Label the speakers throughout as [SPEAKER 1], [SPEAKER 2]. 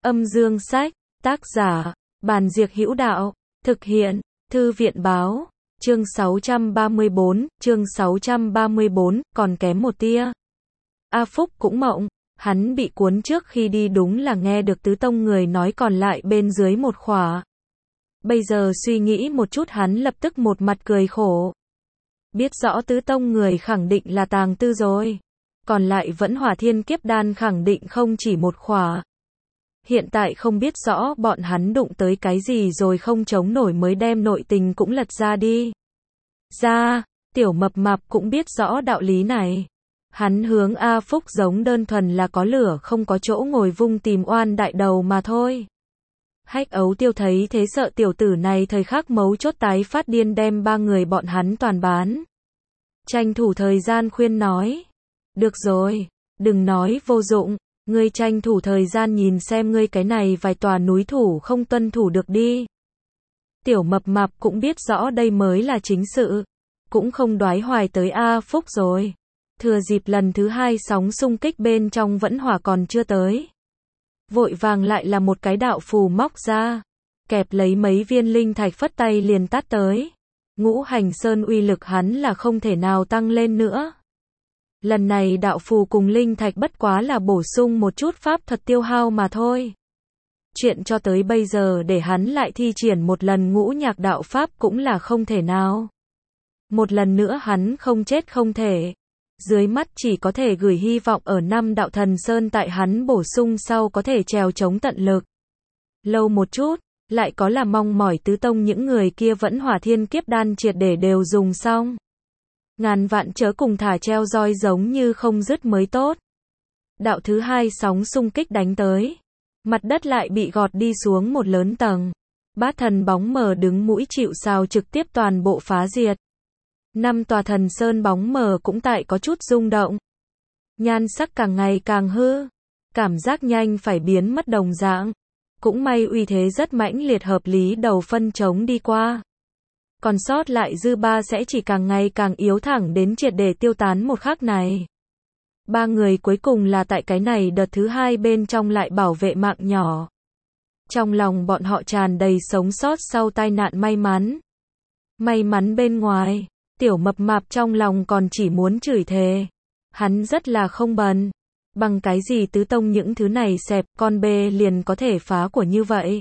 [SPEAKER 1] Âm dương sách, tác giả, Bàn Diệc Hữu Đạo, thực hiện, Thư viện báo, chương 634, còn kém một tia. A Phúc cũng mộng, hắn bị cuốn trước khi đi đúng là nghe được tứ tông người nói còn lại bên dưới một khỏa. Bây giờ suy nghĩ một chút hắn lập tức một mặt cười khổ. Biết rõ tứ tông người khẳng định là tàng tư rồi. Còn lại vẫn hỏa thiên kiếp đan khẳng định không chỉ một khỏa. Hiện tại không biết rõ bọn hắn đụng tới cái gì rồi không chống nổi mới đem nội tình cũng lật ra đi. Tiểu mập mạp cũng biết rõ đạo lý này. Hắn hướng A Phúc giống đơn thuần là có lửa không có chỗ ngồi vung tìm oan đại đầu mà thôi. Hách Ấu Tiêu thấy thế sợ tiểu tử này thời khắc mấu chốt tái phát điên đem ba người bọn hắn toàn bán. Tranh thủ thời gian khuyên nói. Được rồi, đừng nói vô dụng, ngươi tranh thủ thời gian nhìn xem ngươi cái này vài tòa núi thủ không tuân thủ được đi. Tiểu mập mạp cũng biết rõ đây mới là chính sự, cũng không đoái hoài tới A Phúc rồi. Thừa dịp lần thứ hai sóng xung kích bên trong vẫn hỏa còn chưa tới. Vội vàng lại là một cái đạo phù móc ra, kẹp lấy mấy viên linh thạch phất tay liền tát tới. Ngũ hành sơn uy lực hắn là không thể nào tăng lên nữa. Lần này đạo phù cùng linh thạch bất quá là bổ sung một chút pháp thuật tiêu hao mà thôi. Chuyện cho tới bây giờ để hắn lại thi triển một lần ngũ nhạc đạo pháp cũng là không thể nào. Một lần nữa hắn không chết không thể. Dưới mắt chỉ có thể gửi hy vọng ở năm đạo thần sơn tại hắn bổ sung sau có thể trèo chống tận lực. Lâu một chút, lại có là mong mỏi tứ tông những người kia vẫn hỏa thiên kiếp đan triệt để đều dùng xong. Ngàn vạn chớ cùng thả treo roi giống như không dứt mới tốt. Đạo thứ hai sóng xung kích đánh tới. Mặt đất lại bị gọt đi xuống một lớn tầng. Bát thần bóng mờ đứng mũi chịu sào trực tiếp toàn bộ phá diệt. 5 tòa thần sơn bóng mờ cũng tại có chút rung động. Nhan sắc càng ngày càng hư. Cảm giác nhanh phải biến mất đồng dạng. Cũng may uy thế rất mãnh liệt hợp lý đầu phân chống đi qua. Còn sót lại dư ba sẽ chỉ càng ngày càng yếu thẳng đến triệt để tiêu tán một khắc này. Ba người cuối cùng là tại cái này đợt thứ hai bên trong lại bảo vệ mạng nhỏ. Trong lòng bọn họ tràn đầy sống sót sau tai nạn may mắn. May mắn bên ngoài, tiểu mập mạp trong lòng còn chỉ muốn chửi thề. Hắn rất là không bần. Bằng cái gì tứ tông những thứ này xẹp con bê liền có thể phá của như vậy.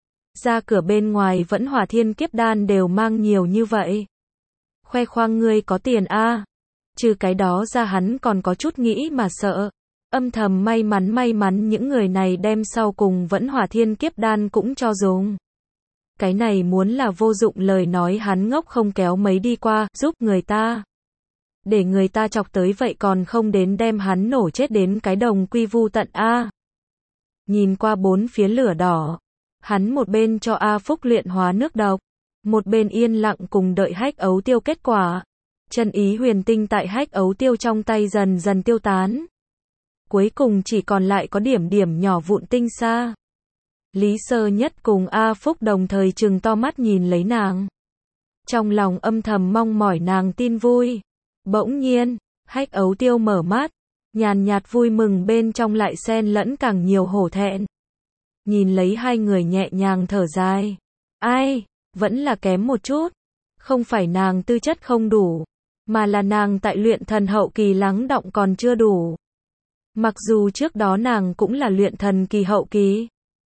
[SPEAKER 1] Ra cửa bên ngoài vẫn hỏa thiên kiếp đan đều mang nhiều như vậy. Khoe khoang ngươi có tiền a. Trừ cái đó ra hắn còn có chút nghĩ mà sợ. Âm thầm may mắn những người này đem sau cùng vẫn hỏa thiên kiếp đan cũng cho dùng. Cái này muốn là vô dụng lời nói hắn ngốc không kéo mấy đi qua, giúp người ta. Để người ta chọc tới vậy còn không đến đem hắn nổ chết đến cái đồng quy vu tận a. Nhìn qua bốn phía lửa đỏ. Hắn một bên cho A Phúc luyện hóa nước độc, một bên yên lặng cùng đợi Hách Ấu Tiêu kết quả. Chân ý huyền tinh tại Hách Ấu Tiêu trong tay dần dần tiêu tán. Cuối cùng chỉ còn lại có điểm nhỏ vụn tinh xa. Lý Sơ Nhất cùng A Phúc đồng thời trừng to mắt nhìn lấy nàng. Trong lòng âm thầm mong mỏi nàng tin vui. Bỗng nhiên, Hách Ấu Tiêu mở mắt, nhàn nhạt vui mừng bên trong lại xen lẫn càng nhiều hổ thẹn. Nhìn lấy hai người nhẹ nhàng thở dài. Ai, vẫn là kém một chút. Không phải nàng tư chất không đủ, mà là nàng tại luyện thần hậu kỳ lắng đọng còn chưa đủ. Mặc dù trước đó nàng cũng là luyện thần kỳ hậu kỳ.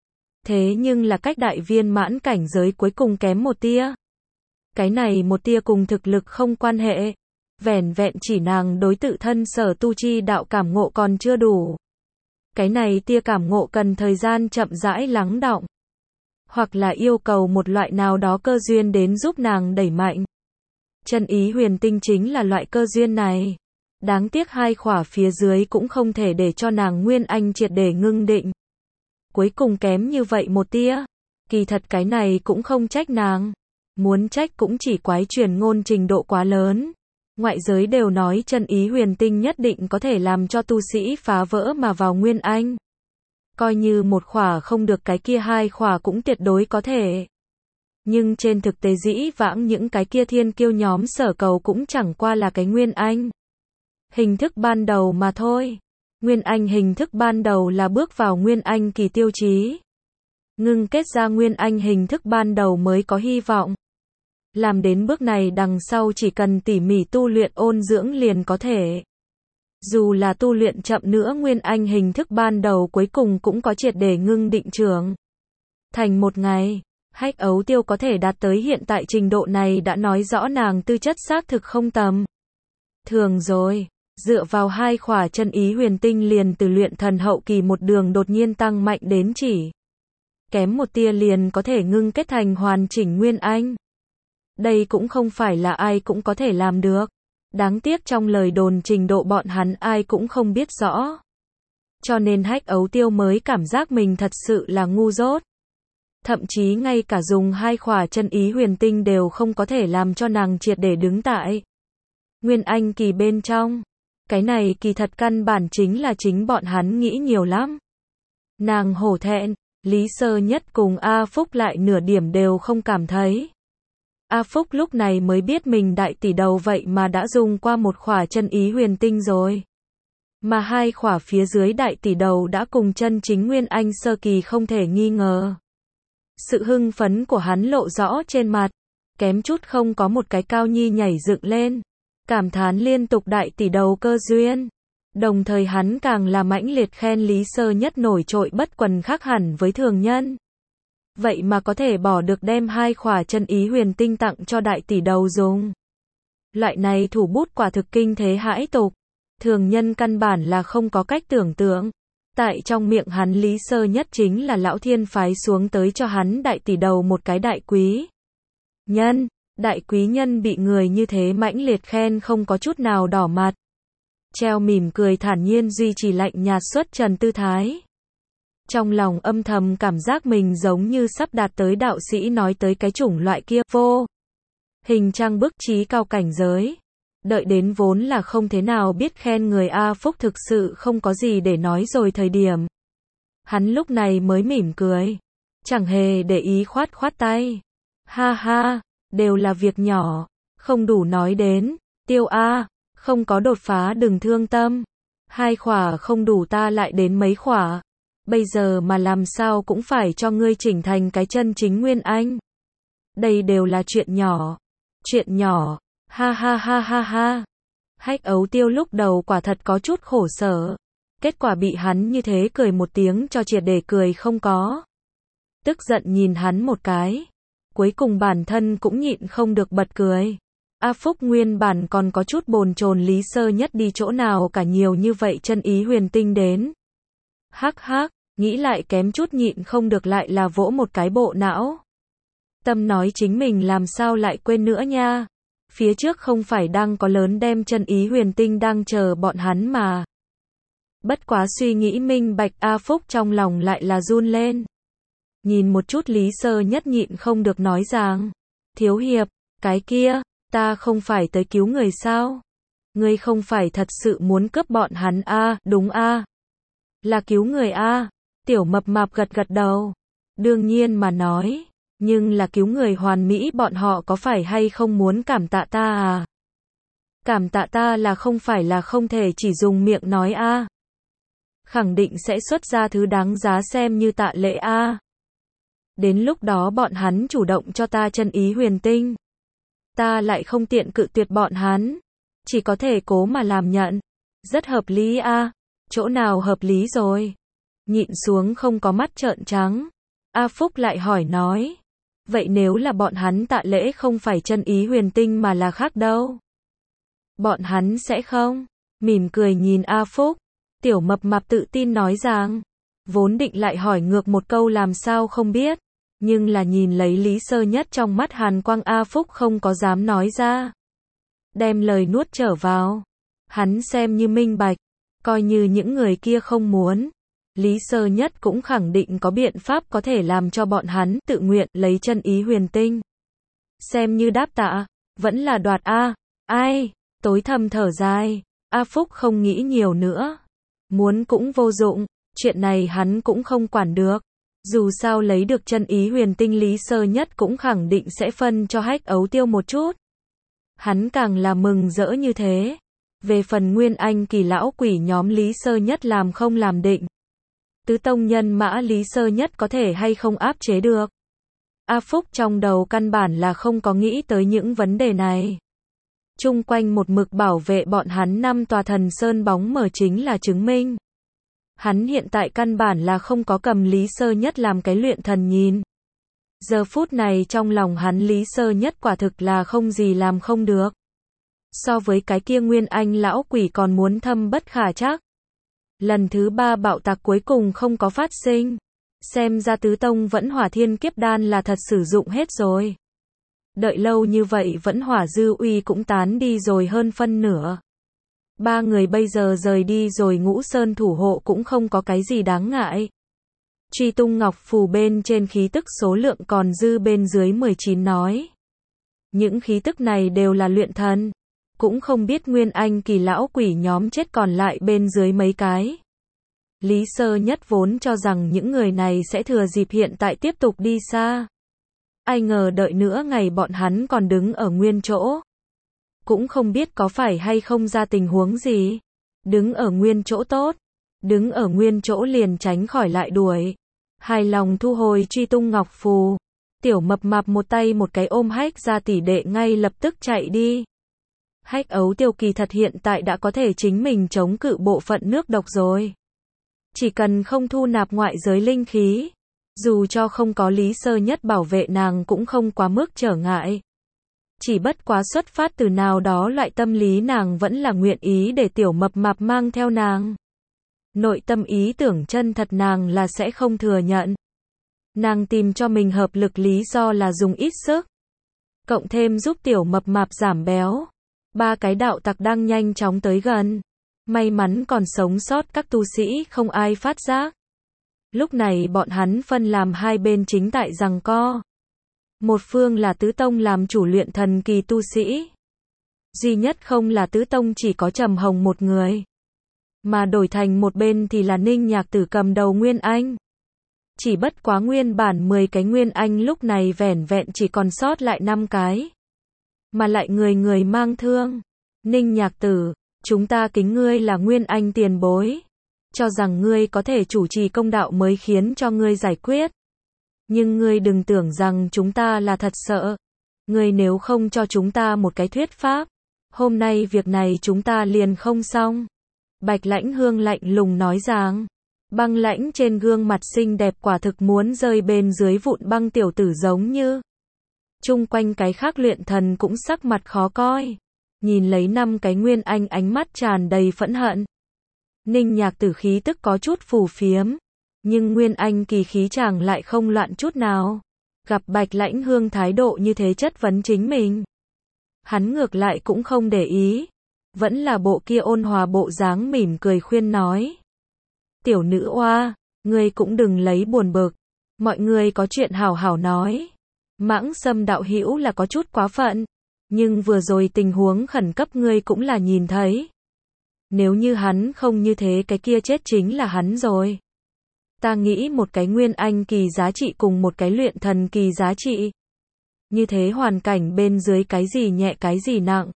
[SPEAKER 1] Thế nhưng là cách đại viên mãn cảnh giới cuối cùng kém một tia. Cái này một tia cùng thực lực không quan hệ. Vẻn vẹn chỉ nàng đối tự thân sở tu chi đạo cảm ngộ còn chưa đủ. Cái này tia cảm ngộ cần thời gian chậm rãi lắng đọng. Hoặc là yêu cầu một loại nào đó cơ duyên đến giúp nàng đẩy mạnh. Chân ý huyền tinh chính là loại cơ duyên này. Đáng tiếc hai khỏa phía dưới cũng không thể để cho nàng nguyên anh triệt để ngưng định. Cuối cùng kém như vậy một tia. Kỳ thật cái này cũng không trách nàng. Muốn trách cũng chỉ quái truyền ngôn trình độ quá lớn. Ngoại giới đều nói chân ý huyền tinh nhất định có thể làm cho tu sĩ phá vỡ mà vào nguyên anh. Coi như một khỏa không được cái kia hai khỏa cũng tuyệt đối có thể. Nhưng trên thực tế dĩ vãng những cái kia thiên kiêu nhóm sở cầu cũng chẳng qua là cái nguyên anh. Hình thức ban đầu mà thôi. Nguyên anh hình thức ban đầu là bước vào nguyên anh kỳ tiêu chí. ngưng kết ra nguyên anh hình thức ban đầu mới có hy vọng. Làm đến bước này đằng sau chỉ cần tỉ mỉ tu luyện ôn dưỡng liền có thể. Dù là tu luyện chậm nữa nguyên anh hình thức ban đầu cuối cùng cũng có triệt để ngưng định trưởng. Thành một ngày, Hách Ấu Tiêu có thể đạt tới hiện tại trình độ này đã nói rõ nàng tư chất xác thực không tầm thường rồi. Dựa vào 2 khỏa chân ý huyền tinh liền từ luyện thần hậu kỳ một đường đột nhiên tăng mạnh đến chỉ kém một tia liền có thể ngưng kết thành hoàn chỉnh nguyên anh. Đây cũng không phải là ai cũng có thể làm được. Đáng tiếc trong lời đồn trình độ bọn hắn ai cũng không biết rõ. Cho nên Hách Ấu Tiêu mới cảm giác mình thật sự là ngu dốt. Thậm chí ngay cả dùng 2 khỏa chân ý huyền tinh đều không có thể làm cho nàng triệt để đứng tại nguyên anh kỳ bên trong. Cái này kỳ thật căn bản chính là chính bọn hắn nghĩ nhiều lắm. Nàng hổ thẹn, Lý Sơ Nhất cùng A Phúc lại nửa điểm đều không cảm thấy. A Phúc lúc này mới biết mình đại tỷ đầu vậy mà đã dùng qua 1 khỏa chân ý huyền tinh rồi. Mà 2 khỏa phía dưới đại tỷ đầu đã cùng chân chính nguyên anh sơ kỳ không thể nghi ngờ. Sự hưng phấn của hắn lộ rõ trên mặt, kém chút không có một cái cao nhi nhảy dựng lên, cảm thán liên tục đại tỷ đầu cơ duyên. Đồng thời hắn càng là mãnh liệt khen Lý Sơ Nhất nổi trội bất quần khác hẳn với thường nhân. Vậy mà có thể bỏ được đem 2 khỏa chân ý huyền tinh tặng cho đại tỷ đầu dùng. Loại này thủ bút quả thực kinh thế hãi tục. Thường nhân căn bản là không có cách tưởng tượng. Tại trong miệng hắn Lý Sơ Nhất chính là lão thiên phái xuống tới cho hắn đại tỷ đầu một cái đại quý nhân. Đại quý nhân bị người như thế mãnh liệt khen không có chút nào đỏ mặt. Treo mỉm cười thản nhiên duy trì lạnh nhạt xuất trần tư thái. Trong lòng âm thầm cảm giác mình giống như sắp đạt tới đạo sĩ nói tới cái chủng loại kia vô hình trang bức trí cao cảnh giới. Đợi đến vốn là không thế nào biết khen người A Phúc thực sự không có gì để nói rồi thời điểm. Hắn lúc này mới mỉm cười. Chẳng hề để ý khoát khoát tay. Ha ha, đều là việc nhỏ. Không đủ nói đến. Tiêu A, không có đột phá đừng thương tâm. 2 khỏa không đủ ta lại đến mấy khỏa. Bây giờ mà làm sao cũng phải cho ngươi chỉnh thành cái chân chính nguyên anh. Đây đều là chuyện nhỏ. Chuyện nhỏ. Ha ha ha ha ha. Hách Ấu Tiêu lúc đầu quả thật có chút khổ sở. Kết quả bị hắn như thế cười một tiếng cho triệt để cười không có. Tức giận nhìn hắn một cái. Cuối cùng bản thân cũng nhịn không được bật cười. A Phúc nguyên bản còn có chút bồn chồn Lý Sơ Nhất đi chỗ nào cả nhiều như vậy chân ý huyền tinh đến. Hắc hắc, nghĩ lại kém chút nhịn không được lại là vỗ một cái bộ não. Tâm nói chính mình làm sao lại quên nữa nha. Phía trước không phải đang có lớn đem chân ý huyền tinh đang chờ bọn hắn mà. Bất quá suy nghĩ minh bạch A Phúc trong lòng lại là run lên. Nhìn một chút Lý Sơ Nhất nhịn không được nói rằng. Thiếu hiệp, cái kia, ta không phải tới cứu người sao? Ngươi không phải thật sự muốn cướp bọn hắn a? Đúng a? Là cứu người a? Tiểu mập mạp gật gật đầu. Đương nhiên mà nói. Nhưng là cứu người hoàn mỹ bọn họ có phải hay không muốn cảm tạ ta à? Cảm tạ ta là không phải là không thể chỉ dùng miệng nói a. Khẳng định sẽ xuất ra thứ đáng giá xem như tạ lễ a. Đến lúc đó bọn hắn chủ động cho ta chân ý huyền tinh. Ta lại không tiện cự tuyệt bọn hắn. Chỉ có thể cố mà làm nhận. Rất hợp lý a. Chỗ nào hợp lý rồi? Nhịn xuống không có mắt trợn trắng. A Phúc lại hỏi nói. Vậy nếu là bọn hắn tạ lễ không phải chân ý huyền tinh mà là khác đâu? Bọn hắn sẽ không? Mỉm cười nhìn A Phúc. Tiểu mập mạp tự tin nói rằng. Vốn định lại hỏi ngược một câu làm sao không biết. Nhưng là nhìn lấy Lý Sơ Nhất trong mắt hàn quang A Phúc không có dám nói ra. Đem lời nuốt trở vào. Hắn xem như minh bạch. Coi như những người kia không muốn. Lý Sơ Nhất cũng khẳng định có biện pháp có thể làm cho bọn hắn tự nguyện lấy chân ý huyền tinh. Xem như đáp tạ. Vẫn là đoạt A. Ai? Tối thầm thở dài. A Phúc không nghĩ nhiều nữa. Muốn cũng vô dụng. Chuyện này hắn cũng không quản được. Dù sao lấy được chân ý huyền tinh Lý Sơ Nhất cũng khẳng định sẽ phân cho Hách Ấu Tiêu một chút. Hắn càng là mừng rỡ như thế. Về phần nguyên anh kỳ lão quỷ nhóm Lý Sơ Nhất làm không làm định. Tứ tông nhân mã Lý Sơ Nhất có thể hay không áp chế được. A Phúc trong đầu căn bản là không có nghĩ tới những vấn đề này. Chung quanh một mực bảo vệ bọn hắn 5 tòa thần sơn bóng mờ chính là chứng minh. Hắn hiện tại căn bản là không có cầm Lý Sơ Nhất làm cái luyện thần nhìn. Giờ phút này trong lòng hắn Lý Sơ Nhất quả thực là không gì làm không được. So với cái kia Nguyên Anh lão quỷ còn muốn thâm bất khả trắc. Lần thứ 3 bạo tạc cuối cùng không có phát sinh. Xem ra tứ tông vẫn hỏa thiên kiếp đan là thật sử dụng hết rồi. Đợi lâu như vậy vẫn hỏa dư uy cũng tán đi rồi hơn phân nửa. 3 người bây giờ rời đi rồi Ngũ Sơn thủ hộ cũng không có cái gì đáng ngại. Truy tung ngọc phù bên trên khí tức số lượng còn dư bên dưới 19 nói. Những khí tức này đều là luyện thần. Cũng không biết Nguyên Anh kỳ lão quỷ nhóm chết còn lại bên dưới mấy cái. Lý Sơ Nhất vốn cho rằng những người này sẽ thừa dịp hiện tại tiếp tục đi xa. Ai ngờ đợi nữa ngày bọn hắn còn đứng ở nguyên chỗ. Cũng không biết có phải hay không ra tình huống gì. Đứng ở nguyên chỗ tốt. Đứng ở nguyên chỗ liền tránh khỏi lại đuổi. Hài lòng thu hồi truy tung ngọc phù. Tiểu mập mạp một tay một cái ôm Hách ra tỷ đệ ngay lập tức chạy đi. Hách ấu tiêu kỳ thật hiện tại đã có thể chính mình chống cự bộ phận nước độc rồi. Chỉ cần không thu nạp ngoại giới linh khí. Dù cho không có Lý Sơ Nhất bảo vệ nàng cũng không quá mức trở ngại. Chỉ bất quá xuất phát từ nào đó loại tâm lý nàng vẫn là nguyện ý để tiểu mập mạp mang theo nàng. Nội tâm ý tưởng chân thật nàng là sẽ không thừa nhận. Nàng tìm cho mình hợp lực lý do là dùng ít sức. Cộng thêm giúp tiểu mập mạp giảm béo. 3 cái đạo tặc đang nhanh chóng tới gần. May mắn còn sống sót các tu sĩ không ai phát giác. Lúc này bọn hắn phân làm hai bên chính tại giằng co. Một phương là tứ tông làm chủ luyện thần kỳ tu sĩ. Duy nhất không là tứ tông chỉ có Trầm Hồng một người. Mà đổi thành một bên thì là Ninh Nhạc Tử cầm đầu Nguyên Anh. Chỉ bất quá nguyên bản 10 cái Nguyên Anh lúc này vẻn vẹn chỉ còn sót lại 5 cái. Mà lại người người mang thương. Ninh Nhạc Tử, chúng ta kính ngươi là Nguyên Anh tiền bối. Cho rằng ngươi có thể chủ trì công đạo mới khiến cho ngươi giải quyết. Nhưng ngươi đừng tưởng rằng chúng ta là thật sợ. Ngươi nếu không cho chúng ta một cái thuyết pháp, hôm nay việc này chúng ta liền không xong. Bạch Lãnh Hương lạnh lùng nói rằng, băng lãnh trên gương mặt xinh đẹp quả thực muốn rơi bên dưới vụn băng tiểu tử giống như. Chung quanh cái khác luyện thần cũng sắc mặt khó coi. Nhìn lấy 5 cái Nguyên Anh ánh mắt tràn đầy phẫn hận. Ninh Nhạc Tử khí tức có chút phù phiếm. Nhưng Nguyên Anh kỳ khí chàng lại không loạn chút nào. Gặp Bạch Lãnh Hương thái độ như thế chất vấn chính mình. Hắn ngược lại cũng không để ý. Vẫn là bộ kia ôn hòa bộ dáng mỉm cười khuyên nói. Tiểu nữ oa, ngươi cũng đừng lấy buồn bực. Mọi người có chuyện hảo hảo nói. Mãng Sâm đạo hữu là có chút quá phận. Nhưng vừa rồi tình huống khẩn cấp ngươi cũng là nhìn thấy. Nếu như hắn không như thế cái kia chết chính là hắn rồi. Ta nghĩ một cái Nguyên Anh kỳ giá trị cùng một cái luyện thần kỳ giá trị. Như thế hoàn cảnh bên dưới cái gì nhẹ cái gì nặng.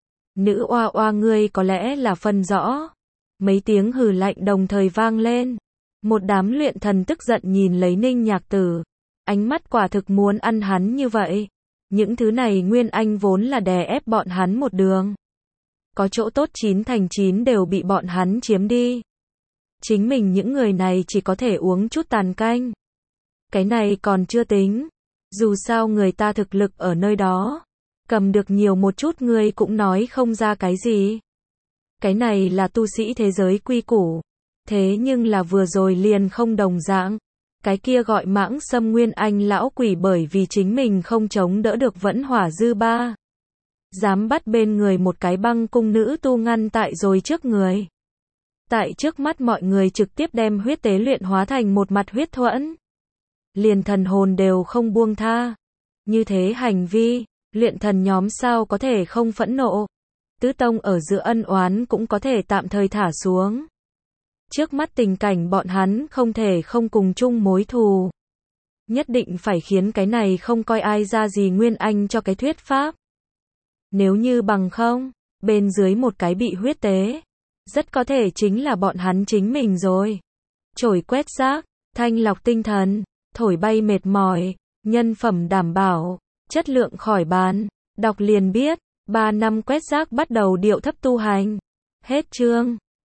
[SPEAKER 1] Nữ oa oa ngươi có lẽ là phân rõ. Mấy tiếng hừ lạnh đồng thời vang lên. Một đám luyện thần tức giận nhìn lấy Ninh Nhạc Tử. Ánh mắt quả thực muốn ăn hắn như vậy. Những thứ này Nguyên Anh vốn là đè ép bọn hắn một đường. Có chỗ tốt 9 thành 9 đều bị bọn hắn chiếm đi. Chính mình những người này chỉ có thể uống chút tàn canh. Cái này còn chưa tính. Dù sao người ta thực lực ở nơi đó. Cầm được nhiều một chút ngươi cũng nói không ra cái gì. Cái này là tu sĩ thế giới quy củ. Thế nhưng là vừa rồi liền không đồng dạng. Cái kia gọi Mãng Sâm Nguyên Anh lão quỷ bởi vì chính mình không chống đỡ được vẫn hỏa dư ba. Dám bắt bên người một cái băng cung nữ tu ngăn tại rồi trước người. Tại trước mắt mọi người trực tiếp đem huyết tế luyện hóa thành một mặt huyết thuẫn. Liền thần hồn đều không buông tha. Như thế hành vi, luyện thần nhóm sao có thể không phẫn nộ. Tứ tông ở giữa ân oán cũng có thể tạm thời thả xuống. Trước mắt tình cảnh bọn hắn không thể không cùng chung mối thù. Nhất định phải khiến cái này không coi ai ra gì Nguyên Anh cho cái thuyết pháp. Nếu như bằng không, bên dưới một cái bị huyết tế, rất có thể chính là bọn hắn chính mình rồi. chổi quét rác, thanh lọc tinh thần, thổi bay mệt mỏi, nhân phẩm đảm bảo, chất lượng khỏi bàn. Đọc liền biết, 3 năm quét rác bắt đầu điệu thấp tu hành. Hết chương.